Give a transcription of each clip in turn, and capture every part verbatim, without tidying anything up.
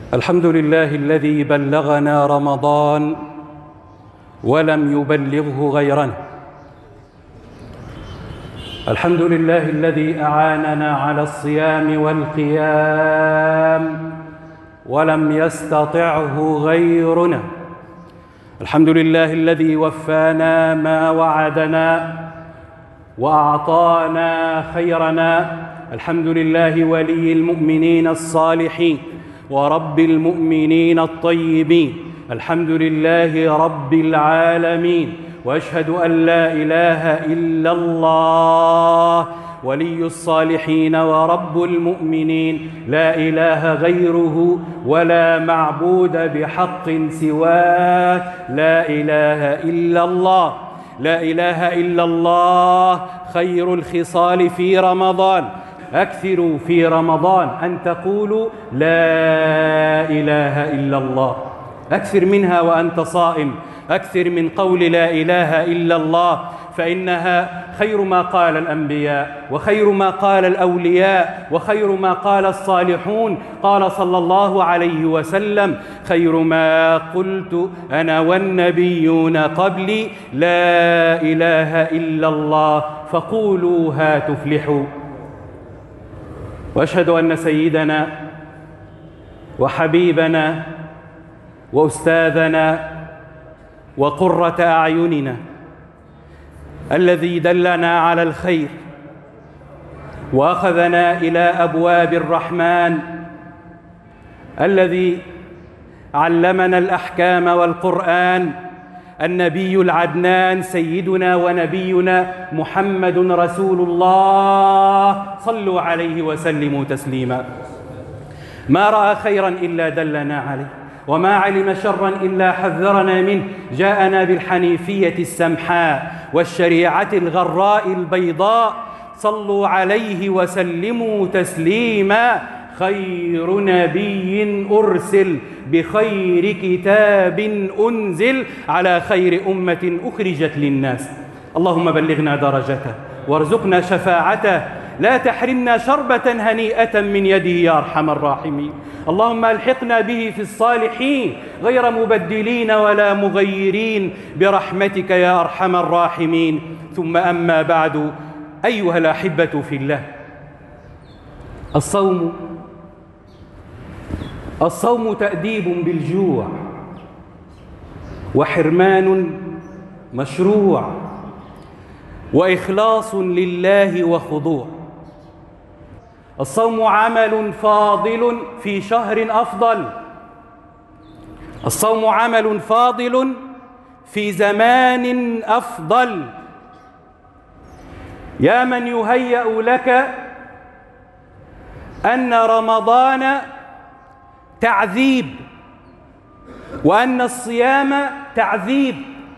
الحمد لله الذي بلغنا رمضان ولم يبلغه غيرنا. الحمد لله الذي أعاننا على الصيام والقيام ولم يستطعه غيرنا. الحمد لله الذي وفانا ما وعدنا وأعطانا خيرنا. الحمد لله ولي المؤمنين الصالحين ورب المؤمنين الطيبين. الحمد لله رب العالمين، وأشهد أن لا إله إلا الله ولي الصالحين ورب المؤمنين، لا إله غيره ولا معبود بحق سواه. لا إله إلا الله، لا إله إلا الله. خير الخصال في رمضان، أكثروا في رمضان أن تقولوا لا إله إلا الله. أكثر منها وأنت صائم، أكثر من قول لا إله إلا الله، فإنها خير ما قال الأنبياء وخير ما قال الأولياء وخير ما قال الصالحون. قال صلى الله عليه وسلم: خير ما قلت أنا والنبيون قبلي لا إله إلا الله فقولوها تفلحوا. وأشهد أن سيدنا وحبيبنا وأستاذنا وقرة أعيننا الذي دلنا على الخير وأخذنا إلى أبواب الرحمن، الذي علمنا الأحكام والقرآن، النبي العدنان سيدنا ونبينا محمد رسول الله، صلوا عليه وسلموا تسليما. ما رأى خيرا إلا دلنا عليه، وما علم شرا إلا حذرنا منه. جاءنا بالحنيفية السمحاء والشريعة الغراء البيضاء، صلوا عليه وسلموا تسليما. خير نبي أرسل بخير كتاب أنزل على خير أمة أخرجت للناس. اللهم بلغنا درجته وارزقنا شفاعته، لا تحرمنا شربة هنيئة من يده يا أرحم الراحمين. اللهم ألحقنا به في الصالحين غير مبدلين ولا مغيرين برحمتك يا أرحم الراحمين. ثم أما بعد، أيها الأحبة في الله، الصوم الصوم تأديب بالجوع وحرمان مشروع وإخلاص لله وخضوع. الصوم عمل فاضل في شهر أفضل، الصوم عمل فاضل في زمان أفضل. يا من يهيأ لك أن رمضان تعذيب وأن الصيام تعذيب،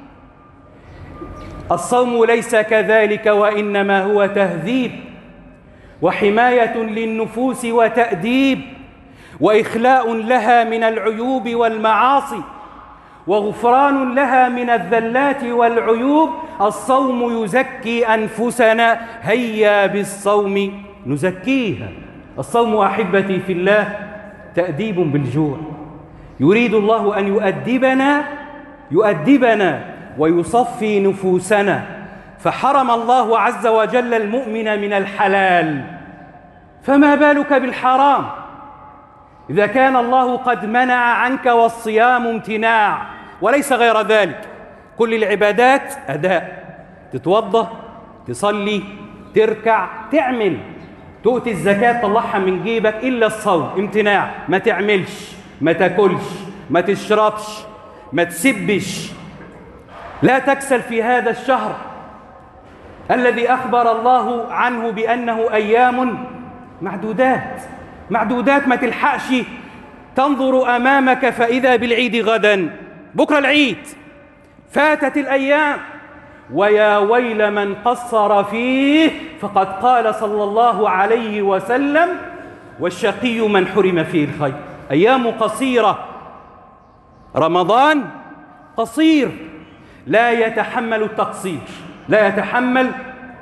الصوم ليس كذلك، وإنما هو تهذيب وحماية للنفوس وتأديب وإخلاء لها من العيوب والمعاصي وغفران لها من الذلات والعيوب. الصوم يزكي أنفسنا، هيا بالصوم نزكيها. الصوم أحبتي في الله تأديب بالجوع. يريد الله أن يؤدبنا يؤدبنا ويصفي نفوسنا، فحرم الله عز وجل المؤمن من الحلال، فما بالك بالحرام إذا كان الله قد منع عنك والصيام امتناع وليس غير ذلك. كل العبادات أداء، تتوضأ، تصلي، تركع، تعمل، تؤتي الزكاة تطلعها من جيبك، إلا الصوم امتناع. ما تعملش، ما تاكلش، ما تشربش، ما تسبش، لا تكسل في هذا الشهر الذي أخبر الله عنه بأنه أيام معدودات معدودات. ما تلحقش تنظر أمامك فإذا بالعيد غدا، بكرة العيد، فاتت الأيام. ويا ويل من قصر فيه، فقد قال صلى الله عليه وسلم: والشقي من حرم فيه الخير. أيام قصيرة، رمضان قصير، لا يتحمل التقصير، لا يتحمل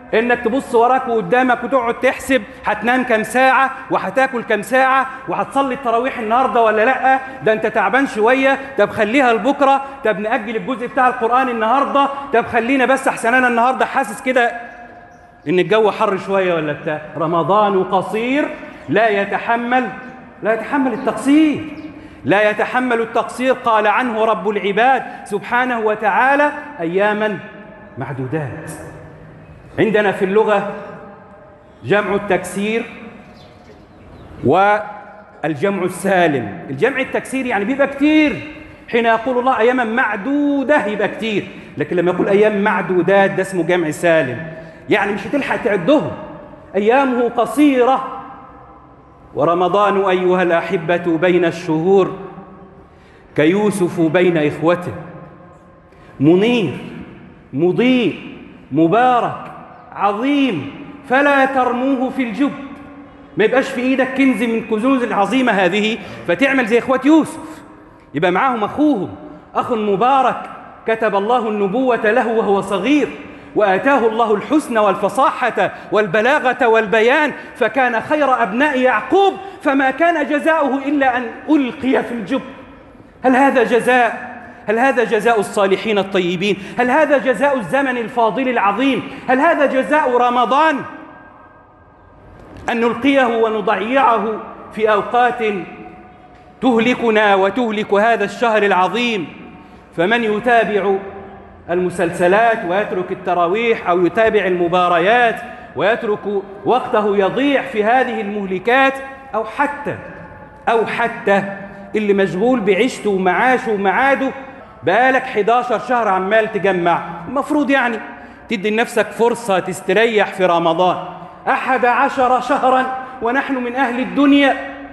إنك تبص وراك وقدامك وتقعد تحسب هتنام كم ساعة وهتاكل كم ساعة وهتصلي التراويح النهاردة ولا لأ، ده أنت تعبان شوية، طب خليها لبكرة، طب نأجل الجزء بتاع القرآن النهاردة، طب خلينا بس أحسن أنا النهاردة حاسس كده إن الجو حر شوية ولا بتاع. رمضان قصير لا يتحمل لا يتحمل التقصير، لا يتحمل التقصير. قال عنه رب العباد سبحانه وتعالى أياما معدودات. عندنا في اللغة جمع التكسير والجمع السالم. الجمع التكسير يعني بيبقى كتير، حين يقول الله أياما معدودة يبقى كتير، لكن لما يقول أيام معدودات ده اسمه جمع سالم، يعني مش هتلحق تعدهم، أيامه قصيرة. ورمضان أيها الأحبة بين الشهور كيوسف بين إخوته، منير مضيء مبارك عظيم، فلا ترموه في الجب. ما يبقاش في إيدك كنز من كنوز العظيمة هذه فتعمل زي إخوة يوسف، يبقى معاهم أخوهم، أخ مبارك كتب الله النبوة له وهو صغير، وآتاه الله الحسن والفصاحة والبلاغة والبيان، فكان خير أبناء يعقوب، فما كان جزاؤه إلا أن ألقي في الجب. هل هذا جزاء؟ هل هذا جزاء الصالحين الطيبين؟ هل هذا جزاء الزمن الفاضل العظيم؟ هل هذا جزاء رمضان؟ أن نلقيه ونضيعه في أوقات تهلكنا وتهلك هذا الشهر العظيم. فمن يتابع المسلسلات ويترك التراويح أو يتابع المباريات ويترك وقته يضيع في هذه المهلكات، أو حتى أو حتى اللي مشغول بعيشته ومعاشه ومعاده بقالك حداشر شهر عمال تجمع، المفروض يعني تدي لنفسك فرصة تستريح في رمضان. أحد عشر شهرا ونحن من أهل الدنيا،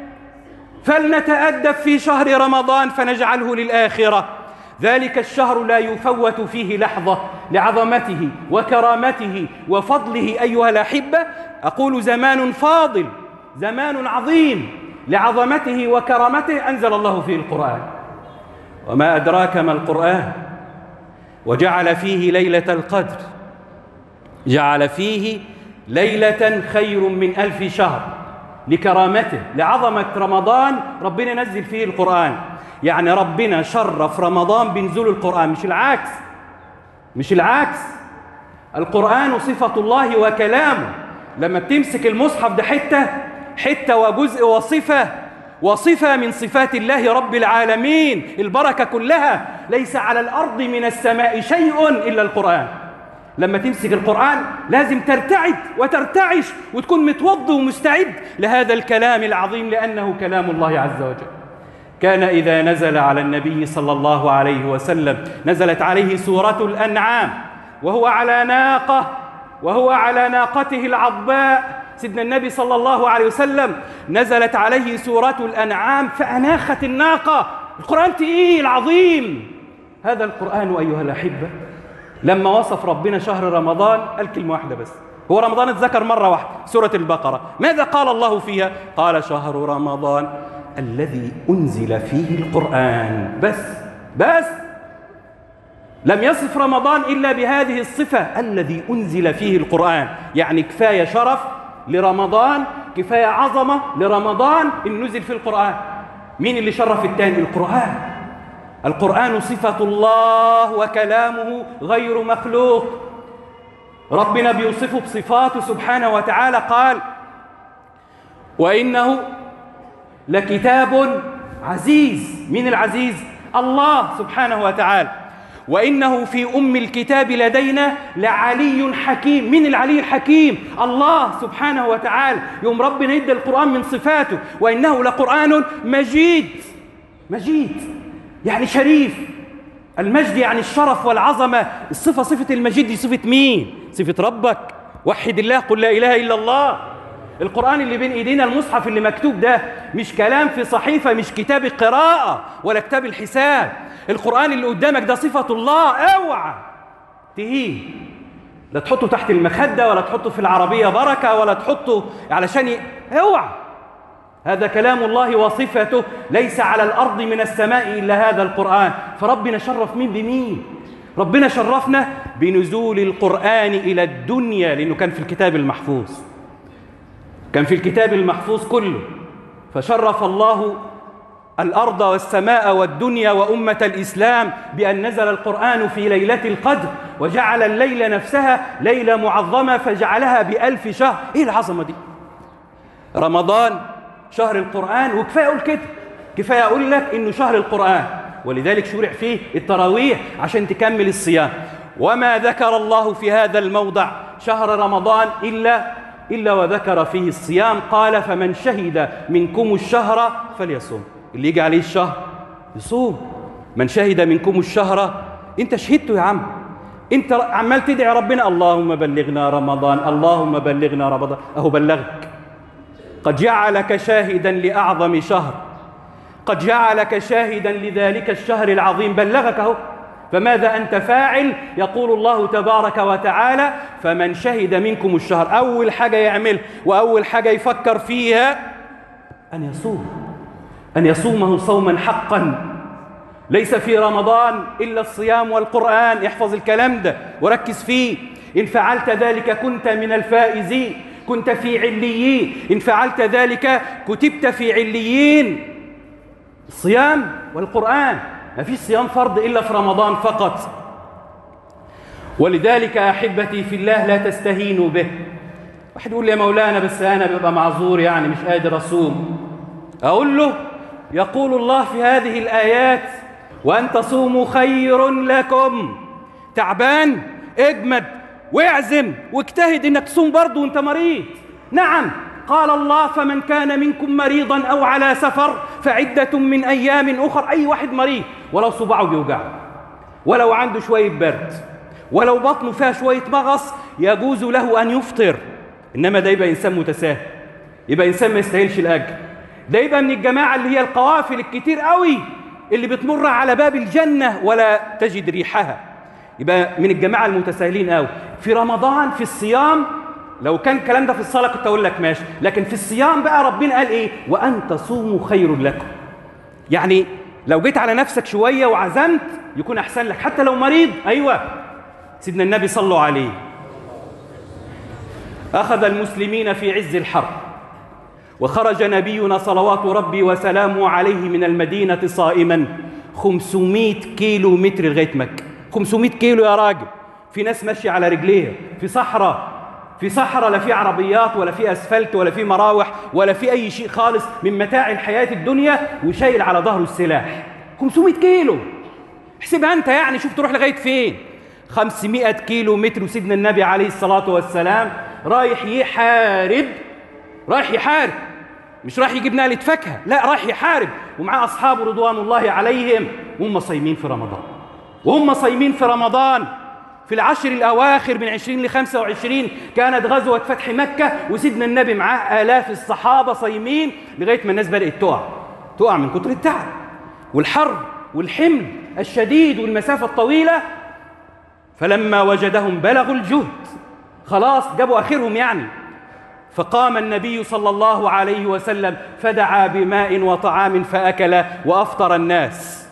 فلنتأدب في شهر رمضان فنجعله للآخرة. ذلك الشهر لا يفوت فيه لحظة لعظمته وكرامته وفضله أيها الأحبة. أقول زمان فاضل، زمان عظيم لعظمته وكرامته أنزل الله فيه القرآن. وما أدراك ما القرآن؟ وجعل فيه ليلة القدر، جعل فيه ليلة خير من ألف شهر لكرامته لعظمة رمضان. ربنا نزل فيه القرآن، يعني ربنا شرف رمضان بنزول القرآن، مش العكس، مش العكس. القرآن صفة الله وكلامه. لما بتمسك المصحف ده حتة حتة وجزء وصفة وصفة من صفات الله رب العالمين، البركة كلها. ليس على الأرض من السماء شيء إلا القرآن. لما تمسك القرآن لازم ترتعد وترتعش وتكون متوضي ومستعد لهذا الكلام العظيم، لأنه كلام الله عز وجل. كان إذا نزل على النبي صلى الله عليه وسلم نزلت عليه سورة الأنعام وهو على ناقة وهو على ناقته العضباء، سيدنا النبي صلى الله عليه وسلم نزلت عليه سورة الأنعام فأناخت الناقة. القرآن تقيل عظيم. هذا القرآن أيها الأحبة لما وصف ربنا شهر رمضان قال كلمة واحدة بس، هو رمضان اتذكر مرة واحدة، سورة البقرة. ماذا قال الله فيها؟ قال شهر رمضان الذي أنزل فيه القرآن. بس بس لم يصف رمضان إلا بهذه الصفة، الذي أنزل فيه القرآن. يعني كفاية شرف لرمضان، كفاية عظمة لرمضان إن نزل في القرآن. مين اللي شرف التاني؟ القرآن. القرآن صفة الله وكلامه غير مخلوق. ربنا بيوصفه بصفاته سبحانه وتعالى، قال وإنه لكتاب عزيز. من العزيز؟ الله سبحانه وتعالى. وإنه في أم الكتاب لدينا لعلي حكيم. من العلي الحكيم؟ الله سبحانه وتعالى. يوم ربنا يدى القرآن من صفاته وإنه لقرآن مجيد. مجيد يعني شريف. المجد يعني الشرف والعظمة. الصفة صفة المجيد دي صفة مين؟ صفة ربك. وحد الله، قل لا إله إلا الله. القرآن اللي بين إيدينا، المصحف اللي مكتوب ده مش كلام في صحيفة، مش كتاب القراءة ولا كتاب الحساب. القرآن اللي قدامك ده صفة الله. اوعى تهين، لا تحطه تحت المخدة ولا تحطه في العربية بركة ولا تحطه علشان ي... اوعى. هذا كلام الله وصفته. ليس على الأرض من السماء إلا هذا القرآن. فربنا شرف مين بمين؟ ربنا شرفنا بنزول القرآن إلى الدنيا، لأنه كان في الكتاب المحفوظ، كان في الكتاب المحفوظ كله. فشرف الله الأرض والسماء والدنيا وأمة الإسلام بأن نزل القرآن في ليلة القدر، وجعل الليلة نفسها ليلة معظمة فجعلها بألف شهر. إيه العظمة دي؟ رمضان شهر القرآن، وكفاية أقول كده، كفاية أقول لك إنه شهر القرآن، ولذلك شرع فيه التراويح عشان تكمل الصيام. وما ذكر الله في هذا الموضع شهر رمضان إلا إلا وذكر فيه الصيام. قال فمن شهد منكم الشهر فليصوم. اللي يجي عليه الشهر يصوم. من شهد منكم الشهر، انت شهدته يا عم، انت عمال تدعي ربنا اللهم بلغنا رمضان، اللهم بلغنا رمضان، اهو بلغك. قد جعلك شاهدا لأعظم شهر، قد جعلك شاهدا لذلك الشهر العظيم، بلغك اهو. فماذا أنت فاعل؟ يقول الله تبارك وتعالى فمن شهد منكم الشهر. أول حاجة يعمل وأول حاجة يفكر فيها أن يصوم، أن يصومه صوما حقا. ليس في رمضان إلا الصيام والقرآن. احفظ الكلام ده وركز فيه. إن فعلت ذلك كنت من الفائزين، كنت في عليين. إن فعلت ذلك كتبت في عليين. الصيام والقرآن، ما فيش صيام فرض إلا في رمضان فقط. ولذلك أحبتي في الله لا تستهينوا به. واحد يقول لي يا مولانا بس أنا ببقى معذور يعني مش قادر أصوم. أقول له يقول الله في هذه الآيات وأن تصوموا خير لكم. تعبان اجمد واعزم واجتهد إنك تصوم برضه وأنت مريض. نعم قال الله فمن كان منكم مريضا أو على سفر فعدة من أيام أخر. أي واحد مريض ولو صباعه بيوجعه، ولو عنده شوية برد، ولو بطنه فيها شوية مغص، يجوز له أن يفطر. إنما ده يبقى إنسان متساهل، يبقى إنسان ما يستاهلش الأجر. ده يبقى من الجماعة اللي هي القوافل الكتير قوي اللي بتمر على باب الجنة ولا تجد ريحها. يبقى من الجماعة المتساهلين قوي. في رمضان في الصيام، لو كان الكلام ده في الصلاة كنت أقول لك ماشي، لكن في الصيام بقى ربنا قال إيه؟ وأن تصوموا خير لكم. يعني لو جيت على نفسك شوية وعزمت يكون أحسن لك حتى لو مريض. أيوة سيدنا النبي صلوا عليه، أخذ المسلمين في عز الحرب، وخرج نبينا صلوات ربي وسلامه عليه من المدينة صائما خمسمائة كيلو متر لغاية مكة. خمسمائة كيلو يا راجل. في ناس ماشية على رجليها في صحراء، في صحراء لا في عربيات ولا في أسفلت ولا في مراوح ولا في أي شيء خالص من متاع الحياة الدنيا، وشايل على ظهره السلاح. خمسمائة كيلو، احسبها أنت يعني، شوف تروح لغاية فين. خمسمائة كيلو متر، وسيدنا النبي عليه الصلاة والسلام رايح يحارب، رايح يحارب، مش رايح يجيب نقلة فاكهة، لا رايح يحارب، ومعاه أصحابه رضوان الله عليهم، وهم صايمين في رمضان، وهم صايمين في رمضان. في العشر الأواخر من عشرين لخمسة وعشرين كانت غزوة فتح مكة، وسيدنا النبي معاه آلاف الصحابة صايمين لغاية ما الناس بدأت تقع تقع من كتر التعب والحر والحمل الشديد والمسافة الطويلة. فلما وجدهم بلغوا الجهد، خلاص جابوا آخرهم يعني. فقام النبي صلى الله عليه وسلم فدعا بماء وطعام فأكل وأفطر الناس.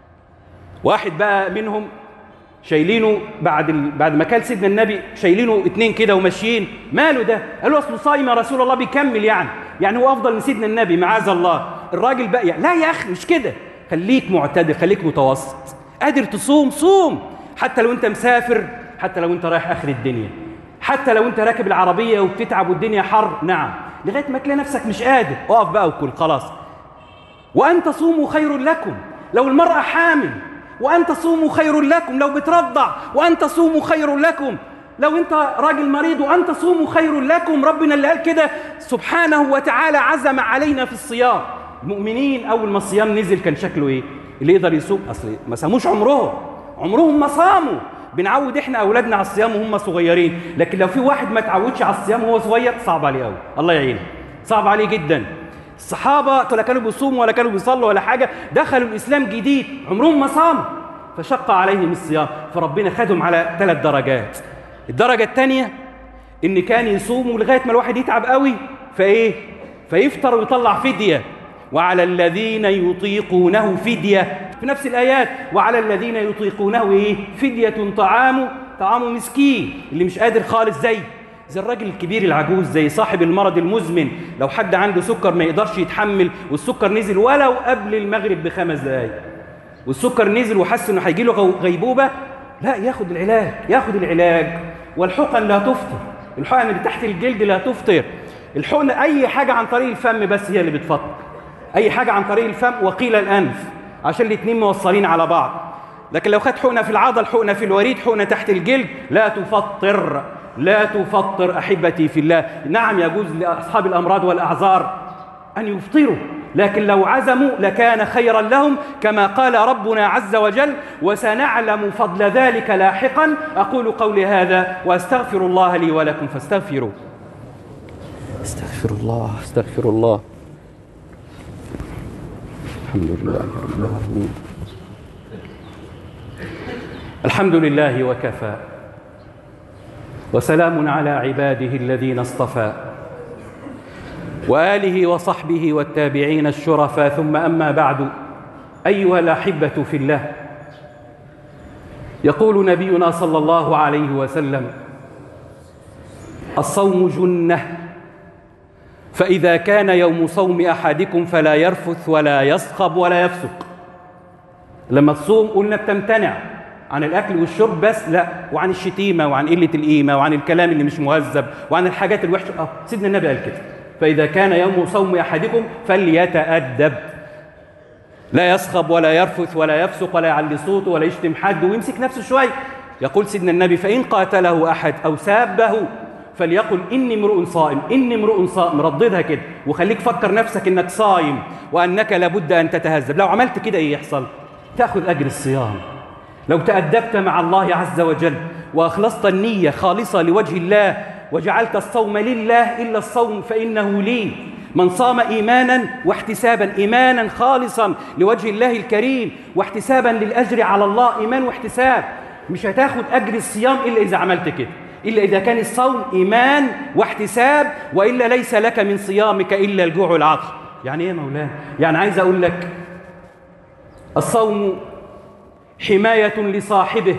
واحد بقى منهم شايلينه بعد ال... بعد ما كان سيدنا النبي شايلينه اتنين كده وماشيين. ماله ده؟ قالوا اصله صايم يا رسول الله، بيكمل يعني يعني هو افضل من سيدنا النبي معاذ الله. الراجل بقى يعني لا يا اخي مش كده، خليك معتدل، خليك متوسط، قادر تصوم صوم، حتى لو انت مسافر، حتى لو انت رايح اخر الدنيا، حتى لو انت راكب العربيه وبتتعب والدنيا حر، نعم، لغايه ما تلاقي نفسك مش قادر اقف بقى وكل خلاص. وان تصوموا خير لكم، لو المراه حامل وأن تصوموا خير لكم، لو بترضع وأن تصوموا خير لكم، لو أنت راجل مريض وأن تصوموا خير لكم. ربنا اللي قال كده سبحانه وتعالى عزم علينا في الصيام. المؤمنين أول ما الصيام نزل كان شكله إيه؟ اللي يقدر يصوم، أصل ما ساموش عمرهم عمرهم ما صاموا. بنعود إحنا أولادنا على الصيام وهم صغيرين، لكن لو في واحد ما تعودش على الصيام وهو صغير صعب عليه قوي، الله يعينه، صعب عليه جدا. الصحابة ولا كانوا بيصوموا ولا كانوا بيصلوا ولا حاجة، دخلوا الإسلام جديد عمرهم ما صاموا، فشق عليهم الصيام، فربنا خدهم على ثلاث درجات. الدرجة الثانية إن كان يصوموا لغاية ما الواحد يتعب قوي فإيه؟ فيفطر ويطلع فدية. وعلى الذين يطيقونه فدية، في نفس الآيات وعلى الذين يطيقونه إيه؟ فدية طعام طعامه مسكين، اللي مش قادر خالص، زي زي الراجل الكبير العجوز، زي صاحب المرض المزمن. لو حد عنده سكر ما يقدرش يتحمل والسكر نزل ولو قبل المغرب بخمس دقايق، والسكر نزل وحس انه هيجي له غيبوبه، لا ياخد العلاج، ياخد العلاج. والحقن لا تفطر، الحقن اللي تحت الجلد لا تفطر. الحقن اي حاجه عن طريق الفم بس هي اللي بتفطر، اي حاجه عن طريق الفم وقيل الانف، عشان الاثنين موصلين على بعض. لكن لو خدت حقنه في العضل، حقنه في الوريد، حقنه تحت الجلد، لا تفطر، لا تفطر احبتي في الله. نعم يجوز لاصحاب الامراض والاعذار ان يفطروا، لكن لو عزموا لكان خيرا لهم، كما قال ربنا عز وجل: وسنعلم فضل ذلك لاحقا. أقول قولي هذا وأستغفر الله لي ولكم فاستغفروا. استغفر الله، استغفر الله. الحمد لله رب العالمين. الحمد لله وكفى، وسلام على عباده الذين اصطفى، وآله وصحبه والتابعين الشرفاء، ثم أما بعد. أيها الأحبة في الله، يقول نبينا صلى الله عليه وسلم: الصوم جنة، فإذا كان يوم صوم أحدكم فلا يرفث ولا يصخب ولا يفسق. لما تصوم قلنا بتمتنع عن الأكل والشرب بس، لا، وعن الشتيمة وعن قلة القيمة وعن الكلام اللي مش مهذب وعن الحاجات الوحشة. آه سيدنا النبي قال كده: فإذا كان يوم صوم أحدكم فليتأدب، لا يصخب ولا يرفث ولا يفسق ولا يعلي صوته ولا يشتم حد ويمسك نفسه شوية. يقول سيدنا النبي: فإن قاتله أحد أو سابه فليقل إني امرؤ صائم، إني امرؤ صائم. رددها كده وخليك فكر نفسك إنك صايم وأنك لابد أن تتهذب. لو عملت كده إيه يحصل؟ تأخذ أجر الصيام. لو تأدبت مع الله عز وجل وأخلصت النية خالصة لوجه الله وجعلت الصوم لله، إلا الصوم فإنه لي. من صام إيمانا واحتسابا، إيمانا خالصا لوجه الله الكريم واحتسابا للأجر على الله، إيمان واحتساب، مش هتاخد أجر الصيام إلا إذا عملت كده، إلا إذا كان الصوم إيمان واحتساب، وإلا ليس لك من صيامك إلا الجوع والعطش. يعني إيه يا مولانا؟ يعني عايز أقول لك الصوم حماية لصاحبه،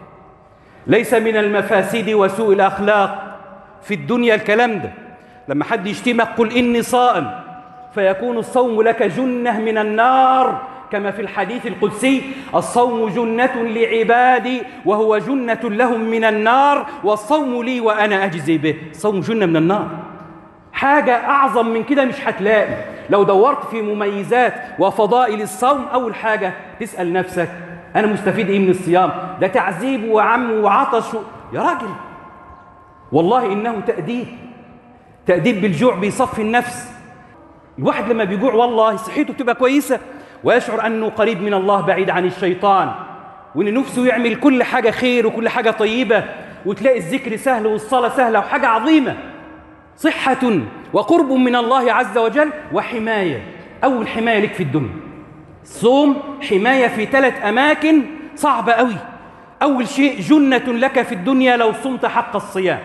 ليس من المفاسد وسوء الأخلاق في الدنيا الكلام ده. لما حد يشتمك قل إني صائم، فيكون الصوم لك جنة من النار، كما في الحديث القدسي: الصوم جنة لعبادي وهو جنة لهم من النار، والصوم لي وأنا أجزي به. الصوم جنة من النار. حاجة أعظم من كده مش هتلاقي. لو دورت في مميزات وفضائل الصوم، أول حاجة تسأل نفسك: أنا مستفيد إيه من الصيام؟ ده تعذيب وعم وعطش و... يا راجل والله إنه تأديب، تأديب بالجوع بيصفي النفس. الواحد لما بيجوع والله صحته بتبقى كويسة، ويشعر أنه قريب من الله بعيد عن الشيطان، وإن نفسه يعمل كل حاجة خير وكل حاجة طيبة، وتلاقي الذكر سهل والصلاة سهلة وحاجة عظيمة. صحة وقرب من الله عز وجل وحماية. أول حماية لك في الدنيا الصوم، حماية في ثلاث أماكن صعبة قوي. أول شيء جنة لك في الدنيا لو صمت حق الصيام.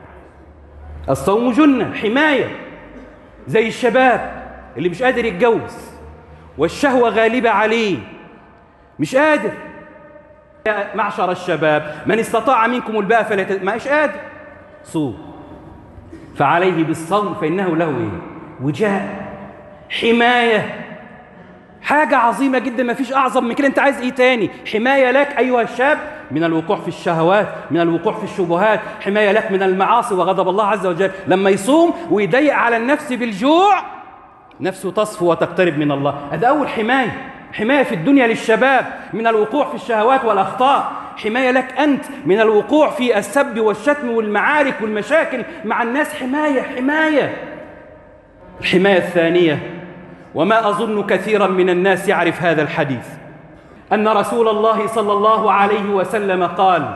الصوم جنة، حماية. زي الشباب اللي مش قادر يتجوز والشهوة غالبة عليه، مش قادر. يا معشر الشباب من استطاع منكم الباء فلا، ما إيش قادر، صوم، فعليه بالصوم فإنه له إيه؟ وجاء، حماية، حاجة عظيمة جدا، ما فيش أعظم من كده. أنت عايز إيه تاني؟ حماية لك أيها الشاب من الوقوع في الشهوات، من الوقوع في الشبهات، حماية لك من المعاصي وغضب الله عز وجل. لما يصوم ويضيق على النفس بالجوع، نفسه تصفو وتقترب من الله. هذا أول حماية. حماية في الدنيا للشباب من الوقوع في الشهوات والأخطاء. حماية لك أنت من الوقوع في السب والشتم والمعارك والمشاكل مع الناس. حماية، حماية. الحماية الثانية، وما أظن كثيرا من الناس يعرف هذا الحديث، أن رسول الله صلى الله عليه وسلم قال: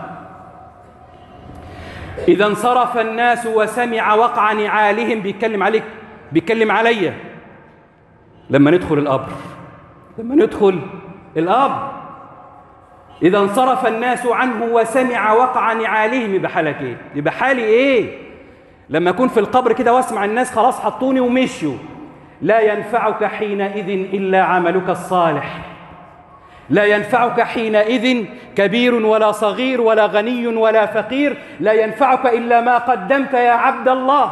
إذا انصرف الناس وسمع وقع نعالهم، بيتكلم عليك، بيتكلم عليا، لما ندخل القبر، لما ندخل القبر إذا انصرف الناس عنه وسمع وقع نعالهم، يبقى حالك إيه؟ يبقى حالي إيه؟ لما أكون في القبر كده واسمع الناس خلاص حطوني ومشوا، لا ينفعك حينئذ إلا عملك الصالح. لا ينفعك حينئذ كبير ولا صغير ولا غني ولا فقير، لا ينفعك إلا ما قدمت يا عبد الله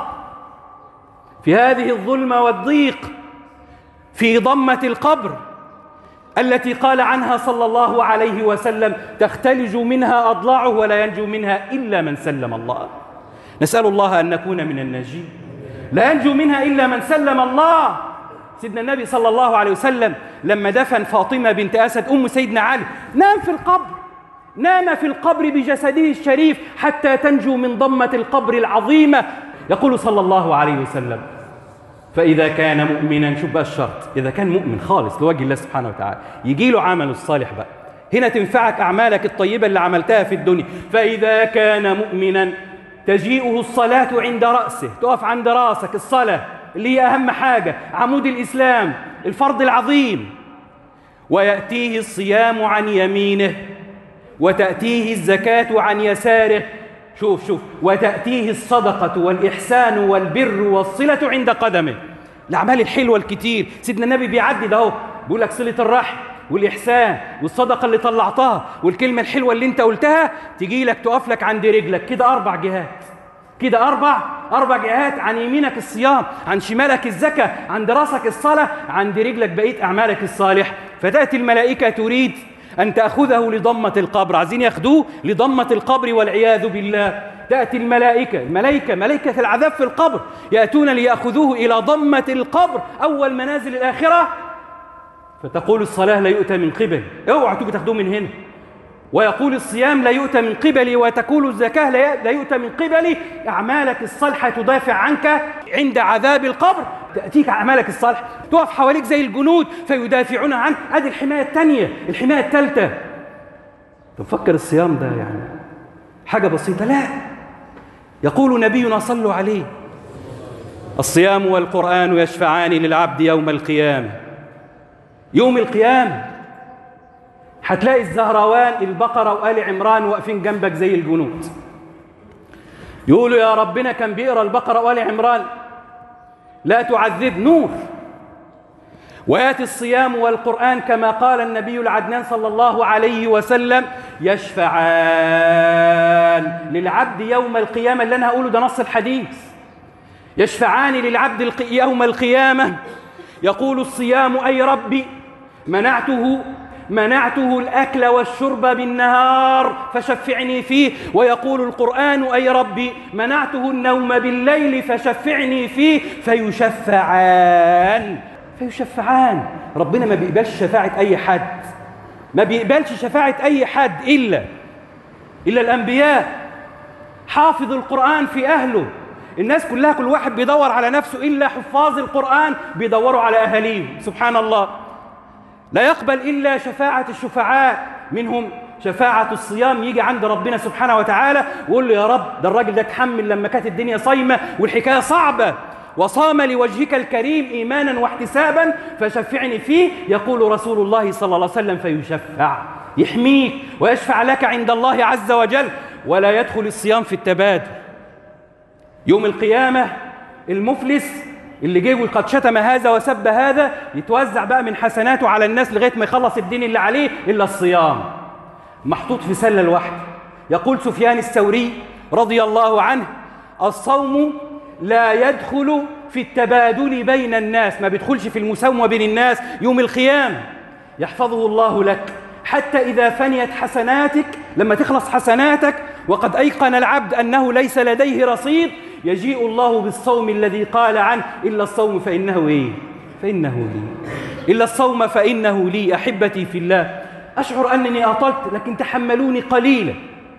في هذه الظلمة والضيق، في ضمة القبر التي قال عنها صلى الله عليه وسلم تختلج منها أضلاعه ولا ينجو منها إلا من سلم الله. نسأل الله أن نكون من الناجين. لا ينجو منها إلا من سلم الله. سيدنا النبي صلى الله عليه وسلم لما دفن فاطمة بنت أسد أم سيدنا علي نام في القبر، نام في القبر بجسده الشريف حتى تنجو من ضمة القبر العظيمة. يقول صلى الله عليه وسلم فإذا كان مؤمنا، شوف بقى الشرط، إذا كان مؤمن خالص لوجه الله سبحانه وتعالى يجي له عمل الصالح بقى، هنا تنفعك أعمالك الطيبة اللي عملتها في الدنيا. فإذا كان مؤمنا تجيئه الصلاة عند رأسه، تقف عند رأسك الصلاة اللي هي أهم حاجة، عمود الإسلام، الفرض العظيم. ويأتيه الصيام عن يمينه، وتأتيه الزكاة عن يساره، شوف شوف وتأتيه الصدقة والإحسان والبر والصلة عند قدمه. الأعمال الحلوة الكتير سيدنا النبي بيعدد أهو، بيقول لك صلة الرحم والإحسان والصدقة اللي طلعتها والكلمة الحلوة اللي أنت قلتها تجي لك تقف لك عند رجلك كده أربع جهات، كده أربع أربع جهات، عن يمينك الصيام، عن شمالك الزكاة، عند راسك الصلاة، عند رجلك بقية أعمالك الصالح. فتأتي الملائكة تريد أن تأخذه لضمة القبر، عايزين ياخدوه لضمة القبر والعياذ بالله. تأتي الملائكة، الملائكة ملائكة العذاب في القبر يأتون ليأخذوه إلى ضمة القبر أول منازل الآخرة. فتقول الصلاة لا يؤتى من قبل، اوعوا تيجوا تاخدوه من هنا. ويقول الصيام لا يؤتى من قبلي، وتقول الزكاة لا يؤتى من قبلي. أعمالك الصالحة تدافع عنك عند عذاب القبر، تأتيك أعمالك الصالحة تقف حواليك زي الجنود فيدافعون عنك. هذه الحماية الثانية. الحماية الثالثة، تفكر الصيام ده يعني حاجة بسيطة؟ لا، يقول نبينا صلوا عليه الصيام والقرآن يشفعان للعبد يوم القيامة. يوم القيامة هتلاقي الزهروان البقرة وآل عمران واقفين جنبك زي الجنود، يقولوا يا ربنا كان بيقرأ البقرة وآل عمران لا تعذب، نور. ويأتي الصيام والقرآن كما قال النبي العدنان صلى الله عليه وسلم يشفعان للعبد يوم القيامة. اللي أنا هقوله ده نص الحديث، يشفعان للعبد يوم القيامة. يقول الصيام أي ربي منعته منعته الأكل والشرب بالنهار فشفعني فيه. ويقول القرآن أي ربي منعته النوم بالليل فشفعني فيه. فيشفعان فيشفعان ربنا ما بيقبلش شفاعة أي حد، ما بيقبلش شفاعة أي حد إلا إلا الأنبياء. حافظ القرآن في أهله، الناس كلها كل واحد بيدور على نفسه إلا حفاظ القرآن بيدوروا على أهاليهم. سبحان الله، لا يقبل إلا شفاعة الشفعاء، منهم شفاعة الصيام. يجي عند ربنا سبحانه وتعالى ويقول له يا رب ده الراجل ده اتحمل لما كانت الدنيا صايمة والحكاية صعبة، وصام لوجهك الكريم إيمانا واحتسابا فشفعني فيه. يقول رسول الله صلى الله عليه وسلم فيشفع، يحميك ويشفع لك عند الله عز وجل. ولا يدخل الصيام في التبادل. يوم القيامة المفلس اللي جه وقد شتم هذا وسب هذا يتوزع بقى من حسناته على الناس لغاية ما يخلص الدين اللي عليه، إلا الصيام محطوط في سلة لوحده. يقول سفيان الثوري رضي الله عنه الصوم لا يدخل في التبادل بين الناس، ما بيدخلش في المساومة بين الناس. يوم القيامة يحفظه الله لك حتى إذا فنيت حسناتك، لما تخلص حسناتك وقد أيقن العبد أنه ليس لديه رصيد، يجيء الله بالصوم الذي قال عنه إلا الصوم فإنه إيه؟ فإنه لي. إلا الصوم فإنه لي. أحبتي في الله، أشعر أنني أطلت لكن تحملوني قليلا.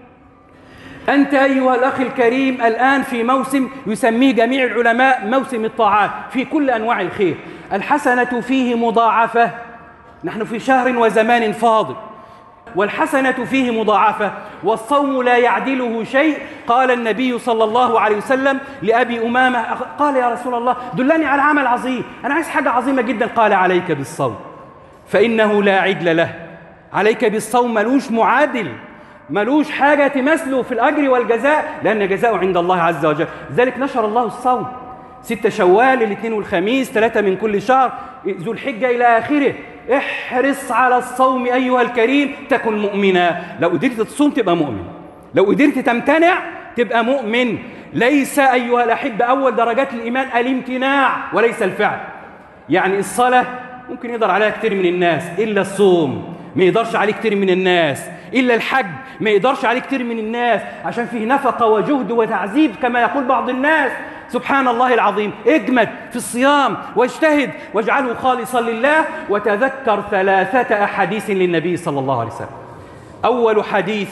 أنت أيها الأخ الكريم الآن في موسم يسميه جميع العلماء موسم الطاعات في كل أنواع الخير، الحسنة فيه مضاعفة. نحن في شهر وزمان فاضل والحسنة فيه مضاعفة، والصوم لا يعدله شيء. قال النبي صلى الله عليه وسلم لأبي أمامة، قال يا رسول الله دلني على عمل عظيم، أنا عايز حاجة عظيمة جدا. قال عليك بالصوم فإنه لا عدل له. عليك بالصوم، ملوش معادل، ملوش حاجة تمثله في الأجر والجزاء، لأن جزاؤه عند الله عز وجل. ذلك نشر الله الصوم ستة شوال، الاثنين والخميس، ثلاثة من كل شهر، ذو الحجة إلى آخره. احرص على الصوم أيها الكريم تكن مؤمنا. لو قدرت تصوم تبقى مؤمن، لو قدرت تمتنع تبقى مؤمن. ليس أيها الأحبة أول درجات الإيمان الامتناع وليس الفعل. يعني الصلاة ممكن يقدر عليها كتير من الناس، إلا الصوم ما يقدرش عليه كتير من الناس، إلا الحج ما يقدرش عليه كتير من الناس، عشان فيه نفقة وجهد وتعذيب كما يقول بعض الناس. سبحان الله العظيم. اجمد في الصيام واجتهد واجعله خالصا لله. وتذكر ثلاثة أحاديث للنبي صلى الله عليه وسلم. أول حديث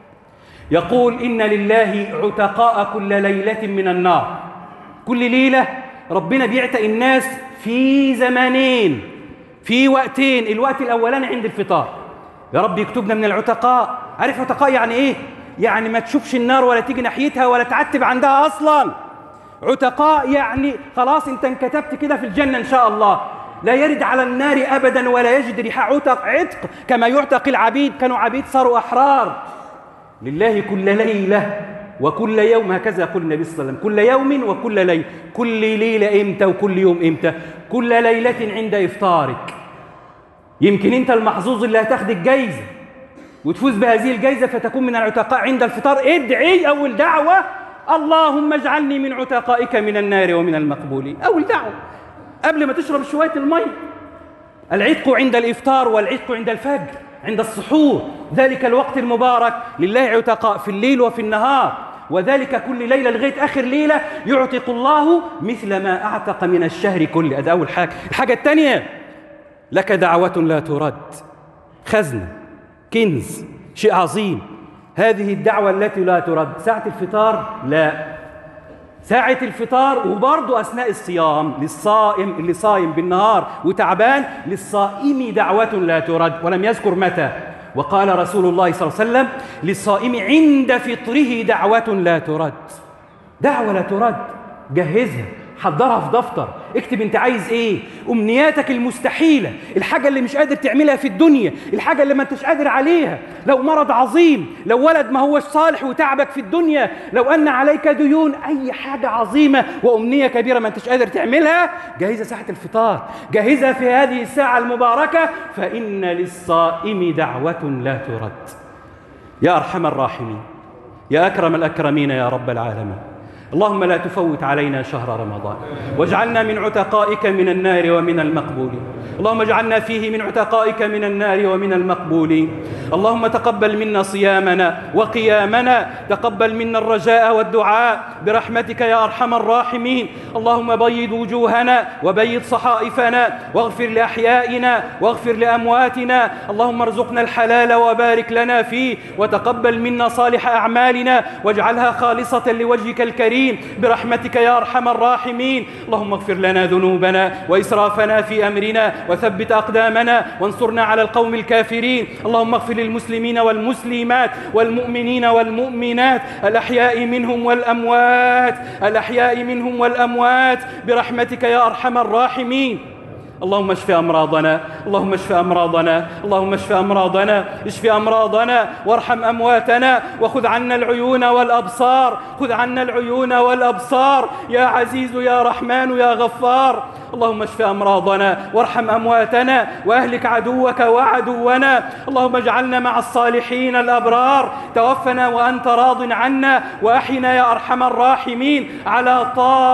يقول إن لله عتقاء كل ليلة من النار. كل ليلة ربنا بيعتق الناس في زمانين، في وقتين. الوقت الأولاني عند الفطار، يا رب يكتبنا من العتقاء. عارف عتقاء يعني إيه؟ يعني ما تشوفش النار ولا تيجي ناحيتها ولا تعتب عندها أصلا. عتقاء يعني خلاص انت انكتبت كده في الجنة إن شاء الله، لا يرد على النار أبدا ولا يجد ريح. عتق عتق كما يعتق العبيد، كانوا عبيد صاروا أحرار. لله كل ليلة وكل يوم، هكذا يقول النبي صلى الله عليه وسلم، كل يوم وكل ليلة. كل ليلة إمتى وكل يوم إمتى؟ كل ليلة عند إفطارك. يمكن أنت المحظوظ اللي هتاخد الجايزة وتفوز بهذه الجايزة فتكون من العتقاء عند الفطار. ادعي أول دعوة اللهم اجعلني من عتقائك من النار ومن المقبولين. أول دعوة قبل ما تشرب شوية المي. العتق عند الإفطار والعتق عند الفجر عند السحور. ذلك الوقت المبارك لله عتقاء في الليل وفي النهار، وذلك كل ليلة لغاية آخر ليلة يعتق الله مثل ما أعتق من الشهر كله. هذا أول حاجة. الحاجة الثانية لك دعوة لا ترد. خزنة، كنز، شيء عظيم. هذه الدعوة التي لا ترد ساعة الفطار، لا ساعة الفطار وبرضه أثناء الصيام للصائم اللي صايم بالنهار وتعبان، للصائم دعوة لا ترد. ولم يذكر متى. وقال رسول الله صلى الله عليه وسلم للصائم عند فطره دعوة لا ترد. دعوة لا ترد، جهزها، حضرها في دفتر، اكتب انت عايز ايه، امنياتك المستحيلة، الحاجة اللي مش قادر تعملها في الدنيا، الحاجة اللي ما انتش قادر عليها، لو مرض عظيم، لو ولد ما هوش صالح وتعبك في الدنيا، لو ان عليك ديون، اي حاجة عظيمة وامنية كبيرة ما انتش قادر تعملها، جهزها ساعة الفطار، جهزها في هذه الساعة المباركة، فإن للصائم دعوة لا ترد. يا أرحم الراحمين، يا أكرم الأكرمين، يا رب العالمين، اللهم لا تفوت علينا شهر رمضان، واجعلنا من عتقائك من النار ومن المقبولين. اللهم اجعلنا فيه من عتقائك من النار ومن المقبولين. اللهم تقبل منا صيامنا وقيامنا، تقبل منا الرجاء والدعاء برحمتك يا أرحم الراحمين. اللهم بيض وجوهنا وبيض صحائفنا، واغفر لأحيائنا واغفر لأمواتنا. اللهم ارزقنا الحلال وبارك لنا فيه، وتقبل منا صالح أعمالنا واجعلها خالصة لوجهك الكريم برحمتك يا أرحم الراحمين. اللهم اغفر لنا ذنوبنا وإسرافنا في أمرنا، وثبت أقدامنا وانصرنا على القوم الكافرين. اللهم اغفر للمسلمين والمسلمات والمؤمنين والمؤمنات الأحياء منهم والأموات، الأحياء منهم والأموات برحمتك يا أرحم الراحمين. اللهم اشف أمراضنا، اللهم اشف أمراضنا، اللهم اشف أمراضنا، اشف أمراضنا وارحم أمواتنا، وخذ عنا العيون والأبصار، خذ عنا العيون والأبصار يا عزيز يا رحمن يا غفار. اللهم اشف أمراضنا وارحم أمواتنا وأهلك عدوك وعدونا. اللهم اجعلنا مع الصالحين الأبرار، توفنا وأنت راض عنا، وأحينا يا أرحم الراحمين على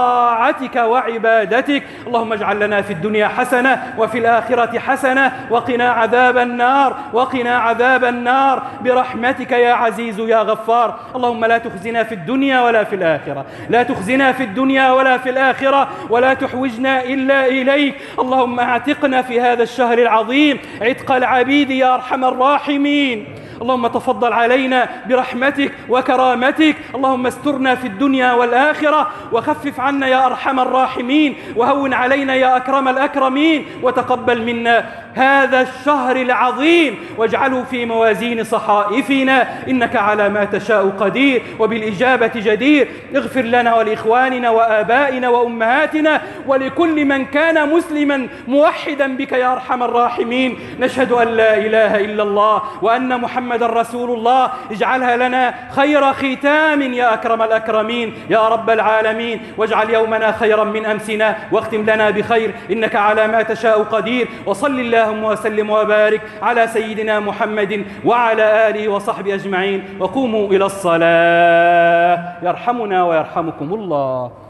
طاعتك وعبادتك. اللهم اجعل لنا في الدنيا حسنة وفي الآخرة حسنة، وقنا عذاب النار، وقنا عذاب النار برحمتك يا عزيز يا غفار. اللهم لا تخزنا في الدنيا ولا في الآخرة، لا تخزنا في الدنيا ولا في الآخرة، ولا تحوجنا إلا إليك. اللهم اعتقنا في هذا الشهر العظيم عتق العبيد يا أرحم الراحمين. اللهم تفضل علينا برحمتك وكرامتك. اللهم استرنا في الدنيا والآخرة، وخفف عنا يا أرحم الراحمين، وهون علينا يا أكرم الأكرمين، وتقبل منا هذا الشهر العظيم، واجعله في موازين صحائفنا، إنك على ما تشاء قدير وبالإجابة جدير. اغفر لنا ولإخواننا وآبائنا وأمهاتنا ولكل من كان مسلما موحدا بك يا أرحم الراحمين. نشهد أن لا إله إلا الله وأن محمد محمد رسول الله. اجعلها لنا خير ختام يا أكرم الأكرمين يا رب العالمين، واجعل يومنا خيرا من أمسنا، واختم لنا بخير، إنك على ما تشاء قدير. وصل الله اللهم وسلم وبارك على سيدنا محمد وعلى آله وصحبه أجمعين، وقوموا إلى الصلاة يرحمنا ويرحمكم الله.